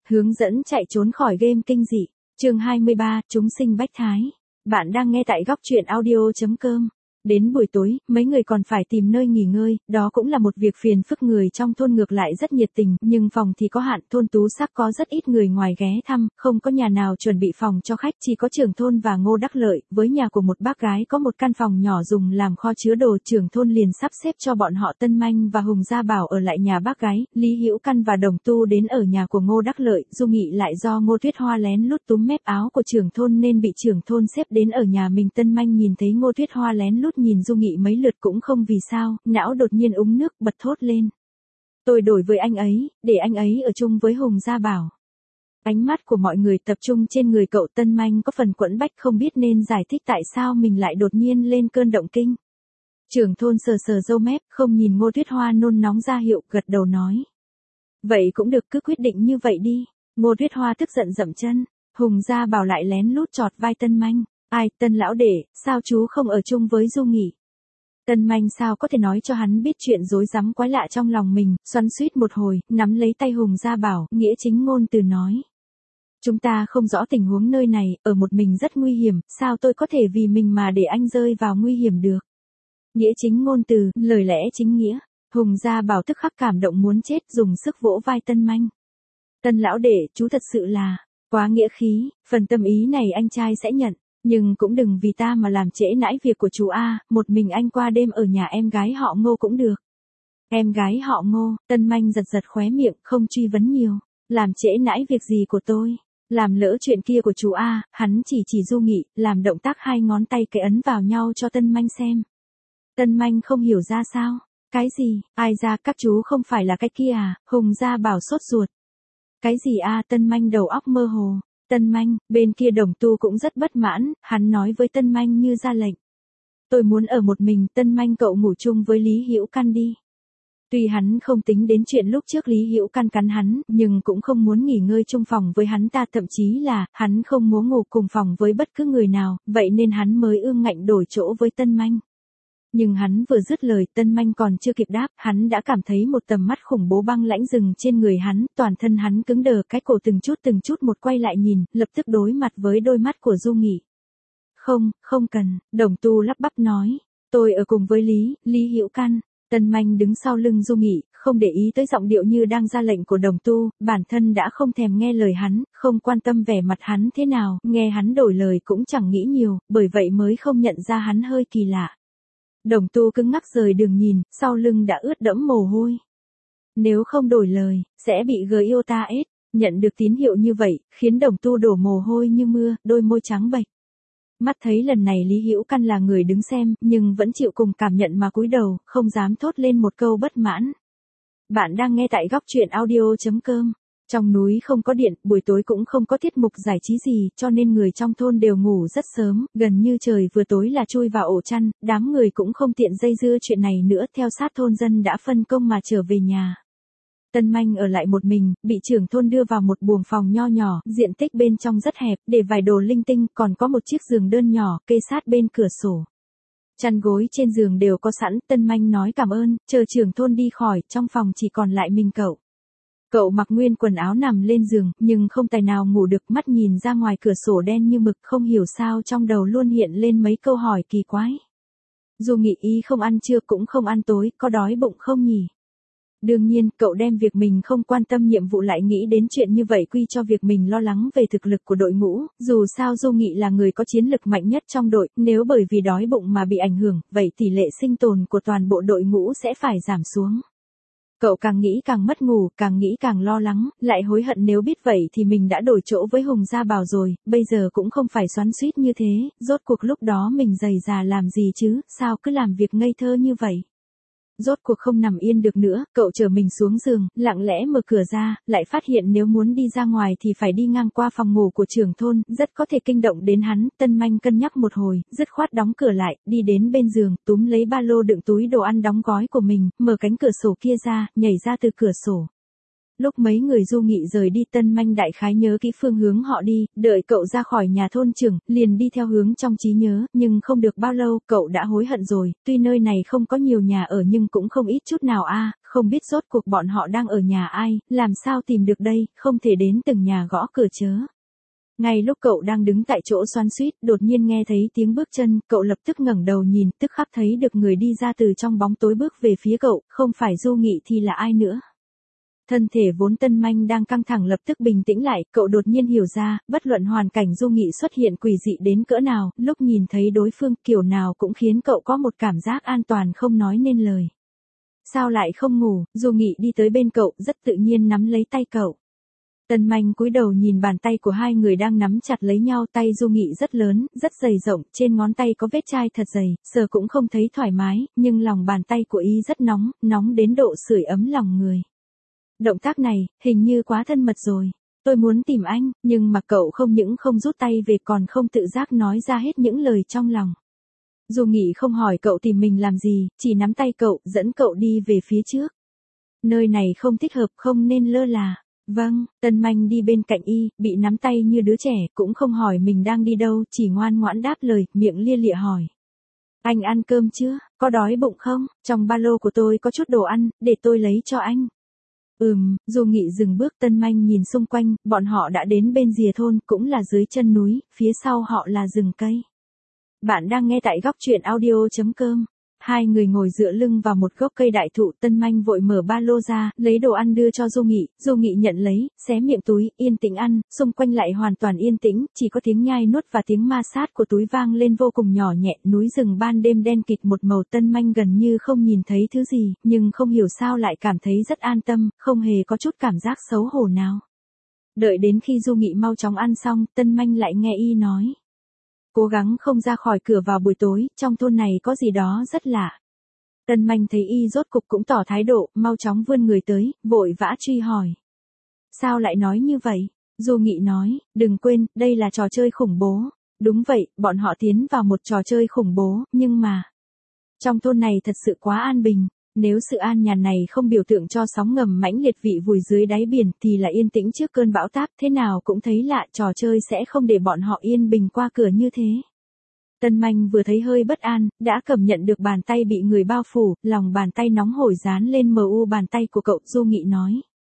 Hướng dẫn chạy trốn khỏi game kinh dị. Chương 23, chúng sinh bách thái. Bạn đang nghe tại góc truyện audio.com. Đến buổi tối, mấy người còn phải tìm nơi nghỉ ngơi, đó cũng là một việc phiền phức. Người trong thôn ngược lại rất nhiệt tình, nhưng phòng thì có hạn, thôn Tú Sắc có rất ít người ngoài ghé thăm, không có nhà nào chuẩn bị phòng cho khách, chỉ có trưởng thôn và Ngô Đắc Lợi, với nhà của một bác gái có một căn phòng nhỏ dùng làm kho chứa đồ. Trưởng thôn liền sắp xếp cho bọn họ Tân Manh và Hùng Gia Bảo ở lại nhà bác gái, Lý Hữu Căn và Đồng Tu đến ở nhà của Ngô Đắc Lợi, Du Nghị lại do Ngô Tuyết Hoa lén lút túm mép áo của trưởng thôn nên bị trưởng thôn xếp đến ở nhà mình. Tân Manh nhìn thấy Ngô Tuyết Hoa lén lút nhìn Du Nghị mấy lượt cũng không vì sao, não đột nhiên úng nước, bật thốt lên. Tôi đổi với anh ấy, để anh ấy ở chung với Hùng Gia Bảo. Ánh mắt của mọi người tập trung trên người cậu. Tân Manh có phần quẫn bách, không biết nên giải thích tại sao mình lại đột nhiên lên cơn động kinh. Trưởng thôn sờ sờ râu mép, không nhìn Ngô Tuyết Hoa nôn nóng ra hiệu, gật đầu nói. Vậy cũng được, cứ quyết định như vậy đi. Ngô Tuyết Hoa tức giận dậm chân. Hùng Gia Bảo lại lén lút chọt vai Tân Manh. Ai, Tân lão đệ, sao chú không ở chung với Du Nghị? Tân Manh sao có thể nói cho hắn biết chuyện rối rắm quái lạ trong lòng mình, xoắn xuýt một hồi, nắm lấy tay Hùng Gia Bảo, nghĩa chính ngôn từ nói. Chúng ta không rõ tình huống nơi này, ở một mình rất nguy hiểm, sao tôi có thể vì mình mà để anh rơi vào nguy hiểm được? Nghĩa chính ngôn từ, lời lẽ chính nghĩa. Hùng Gia Bảo tức khắc cảm động muốn chết, dùng sức vỗ vai Tân Manh. Tân lão đệ, chú thật sự là quá nghĩa khí, phần tâm ý này anh trai sẽ nhận. Nhưng cũng đừng vì ta mà làm trễ nãi việc của chú a, một mình anh qua đêm ở nhà em gái họ Ngô cũng được. Em gái họ Ngô, Tân Manh giật giật khóe miệng, không truy vấn nhiều. Làm trễ nãi việc gì của tôi? Làm lỡ chuyện kia của chú a, hắn chỉ Du Nghị, làm động tác hai ngón tay cái ấn vào nhau cho Tân Manh xem. Tân Manh không hiểu ra sao. Cái gì, ai ra, các chú không phải là cái kia à? Hùng Gia Bảo sốt ruột. Cái gì a? Tân Manh đầu óc mơ hồ. Tân Manh, bên kia Đồng Tu cũng rất bất mãn, hắn nói với Tân Manh như ra lệnh. Tôi muốn ở một mình. Tân Manh, cậu ngủ chung với Lý Hữu Căn đi. Tuy hắn không tính đến chuyện lúc trước Lý Hữu Căn cắn hắn, nhưng cũng không muốn nghỉ ngơi chung phòng với hắn ta, thậm chí là, hắn không muốn ngủ cùng phòng với bất cứ người nào, vậy nên hắn mới ương ngạnh đổi chỗ với Tân Manh. Nhưng hắn vừa dứt lời, Tân Manh còn chưa kịp đáp, hắn đã cảm thấy một tầm mắt khủng bố băng lãnh dừng trên người hắn, toàn thân hắn cứng đờ, cái cổ từng chút một quay lại nhìn, lập tức đối mặt với đôi mắt của Du Nghị. Không cần, Đồng Tu lắp bắp nói, tôi ở cùng với Lý Hữu Căn. Tân Manh đứng sau lưng Du Nghị, không để ý tới giọng điệu như đang ra lệnh của Đồng Tu, bản thân đã không thèm nghe lời hắn, không quan tâm vẻ mặt hắn thế nào, nghe hắn đổi lời cũng chẳng nghĩ nhiều, bởi vậy mới không nhận ra hắn hơi kỳ lạ. Đồng Tu cứng ngắc rời đường nhìn, sau lưng đã ướt đẫm mồ hôi. Nếu không đổi lời, sẽ bị Giota ết. Nhận được tín hiệu như vậy, khiến Đồng Tu đổ mồ hôi như mưa, đôi môi trắng bệch. Mắt thấy lần này Lý Hữu Căn là người đứng xem, nhưng vẫn chịu cùng cảm nhận mà cúi đầu, không dám thốt lên một câu bất mãn. Bạn đang nghe tại góc truyện audio.com. Trong núi không có điện, buổi tối cũng không có tiết mục giải trí gì, cho nên người trong thôn đều ngủ rất sớm, gần như trời vừa tối là chui vào ổ chăn, đám người cũng không tiện dây dưa chuyện này nữa, theo sát thôn dân đã phân công mà trở về nhà. Tân Manh ở lại một mình, bị trưởng thôn đưa vào một buồng phòng nho nhỏ, diện tích bên trong rất hẹp, để vài đồ linh tinh, còn có một chiếc giường đơn nhỏ, kê sát bên cửa sổ. Chăn gối trên giường đều có sẵn, Tân Manh nói cảm ơn, chờ trưởng thôn đi khỏi, trong phòng chỉ còn lại mình cậu. Cậu mặc nguyên quần áo nằm lên giường, nhưng không tài nào ngủ được, mắt nhìn ra ngoài cửa sổ đen như mực, không hiểu sao trong đầu luôn hiện lên mấy câu hỏi kỳ quái. Du Nghị y không ăn trưa cũng không ăn tối, có đói bụng không nhỉ? Đương nhiên, cậu đem việc mình không quan tâm nhiệm vụ lại nghĩ đến chuyện như vậy quy cho việc mình lo lắng về thực lực của đội ngũ, dù sao Du Nghị là người có chiến lực mạnh nhất trong đội, nếu bởi vì đói bụng mà bị ảnh hưởng, vậy tỷ lệ sinh tồn của toàn bộ đội ngũ sẽ phải giảm xuống. Cậu càng nghĩ càng mất ngủ, càng nghĩ càng lo lắng, lại hối hận nếu biết vậy thì mình đã đổi chỗ với Hùng Gia Bảo rồi, bây giờ cũng không phải xoắn xuýt như thế, rốt cuộc lúc đó mình dày già làm gì chứ, sao cứ làm việc ngây thơ như vậy. Rốt cuộc không nằm yên được nữa, cậu chở mình xuống giường, lặng lẽ mở cửa ra, lại phát hiện nếu muốn đi ra ngoài thì phải đi ngang qua phòng ngủ của trưởng thôn, rất có thể kinh động đến hắn. Tân Manh cân nhắc một hồi, dứt khoát đóng cửa lại, đi đến bên giường, túm lấy ba lô đựng túi đồ ăn đóng gói của mình, mở cánh cửa sổ kia ra, nhảy ra từ cửa sổ. Lúc mấy người Du Nghị rời đi, Tân Manh đại khái nhớ kỹ phương hướng họ đi, đợi cậu ra khỏi nhà thôn trưởng, liền đi theo hướng trong trí nhớ, nhưng không được bao lâu, cậu đã hối hận rồi, tuy nơi này không có nhiều nhà ở nhưng cũng không ít chút nào a, không biết rốt cuộc bọn họ đang ở nhà ai, làm sao tìm được đây, không thể đến từng nhà gõ cửa chớ. Ngay lúc cậu đang đứng tại chỗ xoắn xuýt, đột nhiên nghe thấy tiếng bước chân, cậu lập tức ngẩng đầu nhìn, tức khắc thấy được người đi ra từ trong bóng tối bước về phía cậu, không phải Du Nghị thì là ai nữa. Thân thể vốn tân manh đang căng thẳng lập tức bình tĩnh lại, cậu đột nhiên hiểu ra, bất luận hoàn cảnh Du Nghị xuất hiện quỷ dị đến cỡ nào, lúc nhìn thấy đối phương kiểu nào cũng khiến cậu có một cảm giác an toàn không nói nên lời. Sao lại không ngủ, Du Nghị đi tới bên cậu, rất tự nhiên nắm lấy tay cậu. Tân manh cúi đầu nhìn bàn tay của hai người đang nắm chặt lấy nhau, tay Du Nghị rất lớn, rất dày rộng, trên ngón tay có vết chai thật dày, sờ cũng không thấy thoải mái, nhưng lòng bàn tay của y rất nóng, nóng đến độ sưởi ấm lòng người. Động tác này, hình như quá thân mật rồi. Tôi muốn tìm anh, nhưng mà cậu không những không rút tay về còn không tự giác nói ra hết những lời trong lòng. Du Nghị không hỏi cậu tìm mình làm gì, chỉ nắm tay cậu, dẫn cậu đi về phía trước. Nơi này không thích hợp, không nên lơ là. Vâng, tân manh đi bên cạnh y, bị nắm tay như đứa trẻ, cũng không hỏi mình đang đi đâu, chỉ ngoan ngoãn đáp lời, miệng lia lịa hỏi. Anh ăn cơm chưa, có đói bụng không, trong ba lô của tôi có chút đồ ăn, để tôi lấy cho anh. Du Nghị dừng bước, tân manh nhìn xung quanh, bọn họ đã đến bên rìa thôn, cũng là dưới chân núi, phía sau họ là rừng cây. Bạn đang nghe tại góc truyện audio.com. Hai người ngồi dựa lưng vào một gốc cây đại thụ, tân manh vội mở ba lô ra, lấy đồ ăn đưa cho Du Nghị nhận lấy, xé miệng túi, yên tĩnh ăn, xung quanh lại hoàn toàn yên tĩnh, chỉ có tiếng nhai nuốt và tiếng ma sát của túi vang lên vô cùng nhỏ nhẹ, núi rừng ban đêm đen kịt một màu, tân manh gần như không nhìn thấy thứ gì, nhưng không hiểu sao lại cảm thấy rất an tâm, không hề có chút cảm giác xấu hổ nào. Đợi đến khi Du Nghị mau chóng ăn xong, tân manh lại nghe y nói. Cố gắng không ra khỏi cửa vào buổi tối, trong thôn này có gì đó rất lạ. Tân manh thấy y rốt cục cũng tỏ thái độ, mau chóng vươn người tới, vội vã truy hỏi. Sao lại nói như vậy? Du Nghị nói, đừng quên, đây là trò chơi khủng bố. Đúng vậy, bọn họ tiến vào một trò chơi khủng bố, nhưng mà... Trong thôn này thật sự quá an bình. Nếu sự an nhàn này không biểu tượng cho sóng ngầm mãnh liệt vị vùi dưới đáy biển thì là yên tĩnh trước cơn bão táp, thế nào cũng thấy lạ, trò chơi sẽ không để bọn họ yên bình qua cửa như thế. Tân manh vừa thấy hơi bất an, đã cảm nhận được bàn tay bị người bao phủ, lòng bàn tay nóng hổi dán lên mu bàn tay của cậu. Du Nghị nói.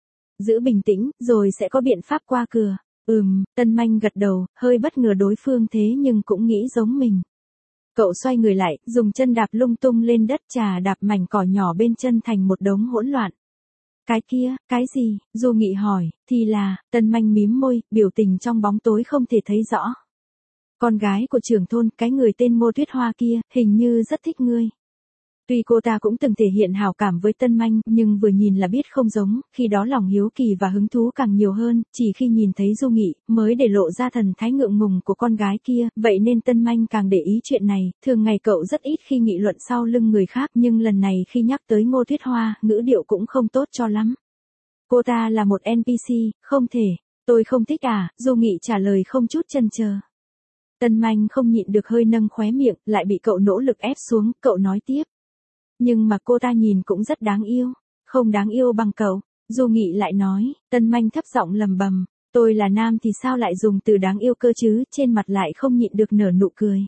Giữ bình tĩnh, rồi sẽ có biện pháp qua cửa. Tân manh gật đầu, hơi bất ngờ đối phương thế nhưng cũng nghĩ giống mình. Cậu xoay người lại, dùng chân đạp lung tung lên đất, trà đạp mảnh cỏ nhỏ bên chân thành một đống hỗn loạn. Cái kia, cái gì? Du Nghị hỏi, thì là, tân manh mím môi, biểu tình trong bóng tối không thể thấy rõ. Con gái của trưởng thôn, cái người tên Ngô Tuyết Hoa kia, hình như rất thích ngươi. Tuy cô ta cũng từng thể hiện hảo cảm với tân manh, nhưng vừa nhìn là biết không giống, khi đó lòng hiếu kỳ và hứng thú càng nhiều hơn, chỉ khi nhìn thấy Du Nghị, mới để lộ ra thần thái ngượng ngùng của con gái kia, vậy nên tân manh càng để ý chuyện này, thường ngày cậu rất ít khi nghị luận sau lưng người khác, nhưng lần này khi nhắc tới Ngô Tuyết Hoa, ngữ điệu cũng không tốt cho lắm. Cô ta là một NPC, không thể, tôi không thích à, Du Nghị trả lời không chút chần chờ. Tân manh không nhịn được hơi nâng khóe miệng, lại bị cậu nỗ lực ép xuống, cậu nói tiếp. Nhưng mà cô ta nhìn cũng rất đáng yêu, không đáng yêu bằng cậu. Du Nghị lại nói, tân manh thấp giọng lầm bầm, tôi là nam thì sao lại dùng từ đáng yêu cơ chứ, trên mặt lại không nhịn được nở nụ cười.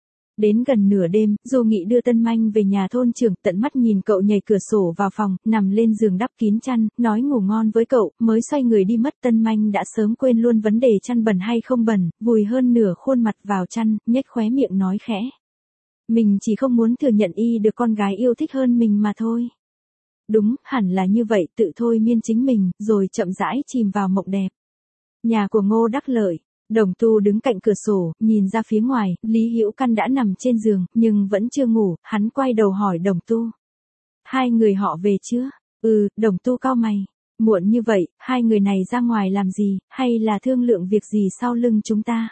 Đến gần nửa đêm, Du Nghị đưa tân manh về nhà thôn trưởng, tận mắt nhìn cậu nhảy cửa sổ vào phòng, nằm lên giường đắp kín chăn, nói ngủ ngon với cậu, mới xoay người đi mất. Tân manh đã sớm quên luôn vấn đề chăn bẩn hay không bẩn, vùi hơn nửa khuôn mặt vào chăn, nhếch khóe miệng nói khẽ. Mình chỉ không muốn thừa nhận y được con gái yêu thích hơn mình mà thôi. Đúng, hẳn là như vậy, tự thôi miên chính mình, rồi chậm rãi chìm vào mộng đẹp. Nhà của Ngô Đắc Lợi. Đồng Tu đứng cạnh cửa sổ, nhìn ra phía ngoài, Lý Hữu Căn đã nằm trên giường, nhưng vẫn chưa ngủ, hắn quay đầu hỏi Đồng Tu. Hai người họ về chưa? Đồng Tu cau mày. Muộn như vậy, hai người này ra ngoài làm gì, hay là thương lượng việc gì sau lưng chúng ta?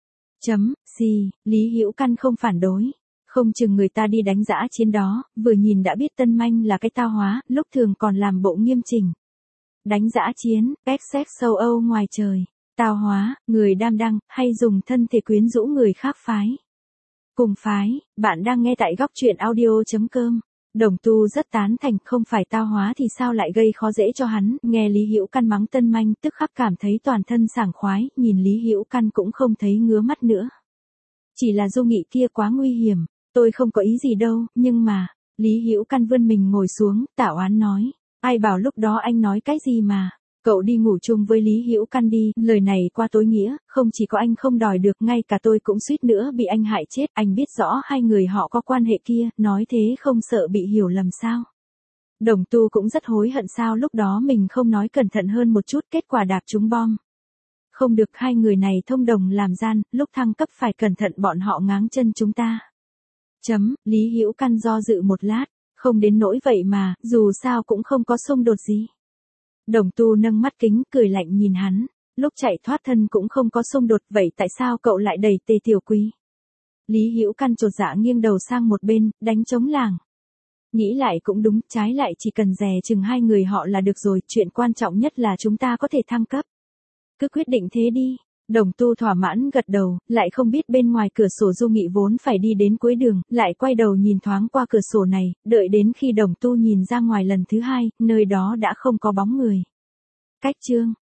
Lý Hữu Căn không phản đối. Không chừng người ta đi đánh dã chiến đó, vừa nhìn đã biết tân manh là cái tao hóa, lúc thường còn làm bộ nghiêm chỉnh. Đánh dã chiến, sex sâu Âu ngoài trời. Tao hóa, người đam đăng, hay dùng thân thể quyến rũ người khác phái. Cùng phái, bạn đang nghe tại góc truyện audio.com. Đồng Tu rất tán thành, không phải tao hóa thì sao lại gây khó dễ cho hắn, nghe Lý Hữu Căn mắng tân manh tức khắc cảm thấy toàn thân sảng khoái, nhìn Lý Hữu Căn cũng không thấy ngứa mắt nữa. Chỉ là Du Nghị kia quá nguy hiểm, tôi không có ý gì đâu, nhưng mà, Lý Hữu Căn vươn mình ngồi xuống, tả oán nói, Ai bảo lúc đó anh nói cái gì mà. Cậu đi ngủ chung với Lý Hữu Căn đi, lời này qua tối nghĩa, không chỉ có anh không đòi được, ngay cả tôi cũng suýt nữa bị anh hại chết, anh biết rõ hai người họ có quan hệ kia, nói thế không sợ bị hiểu lầm sao. Đồng Tu cũng rất hối hận sao lúc đó mình không nói cẩn thận hơn một chút, kết quả đạp trúng bom. Không được, hai người này thông đồng làm gian, lúc thăng cấp phải cẩn thận bọn họ ngáng chân chúng ta. Lý Hữu Căn do dự một lát, không đến nỗi vậy mà, dù sao cũng không có xung đột gì. Đồng Tu nâng mắt kính, cười lạnh nhìn hắn, lúc chạy thoát thân cũng không có xung đột, vậy tại sao cậu lại đẩy Tề Tiểu Quý? Lý Hữu Căn chột dạ nghiêng đầu sang một bên, đánh trống lảng. Nghĩ lại cũng đúng, trái lại chỉ cần dè chừng hai người họ là được rồi, chuyện quan trọng nhất là chúng ta có thể thăng cấp. Cứ quyết định thế đi. Đồng Tu thỏa mãn gật đầu, lại không biết bên ngoài cửa sổ Du Nghị vốn phải đi đến cuối đường, lại quay đầu nhìn thoáng qua cửa sổ này, đợi đến khi Đồng Tu nhìn ra ngoài lần thứ hai, nơi đó đã không có bóng người. Cách chương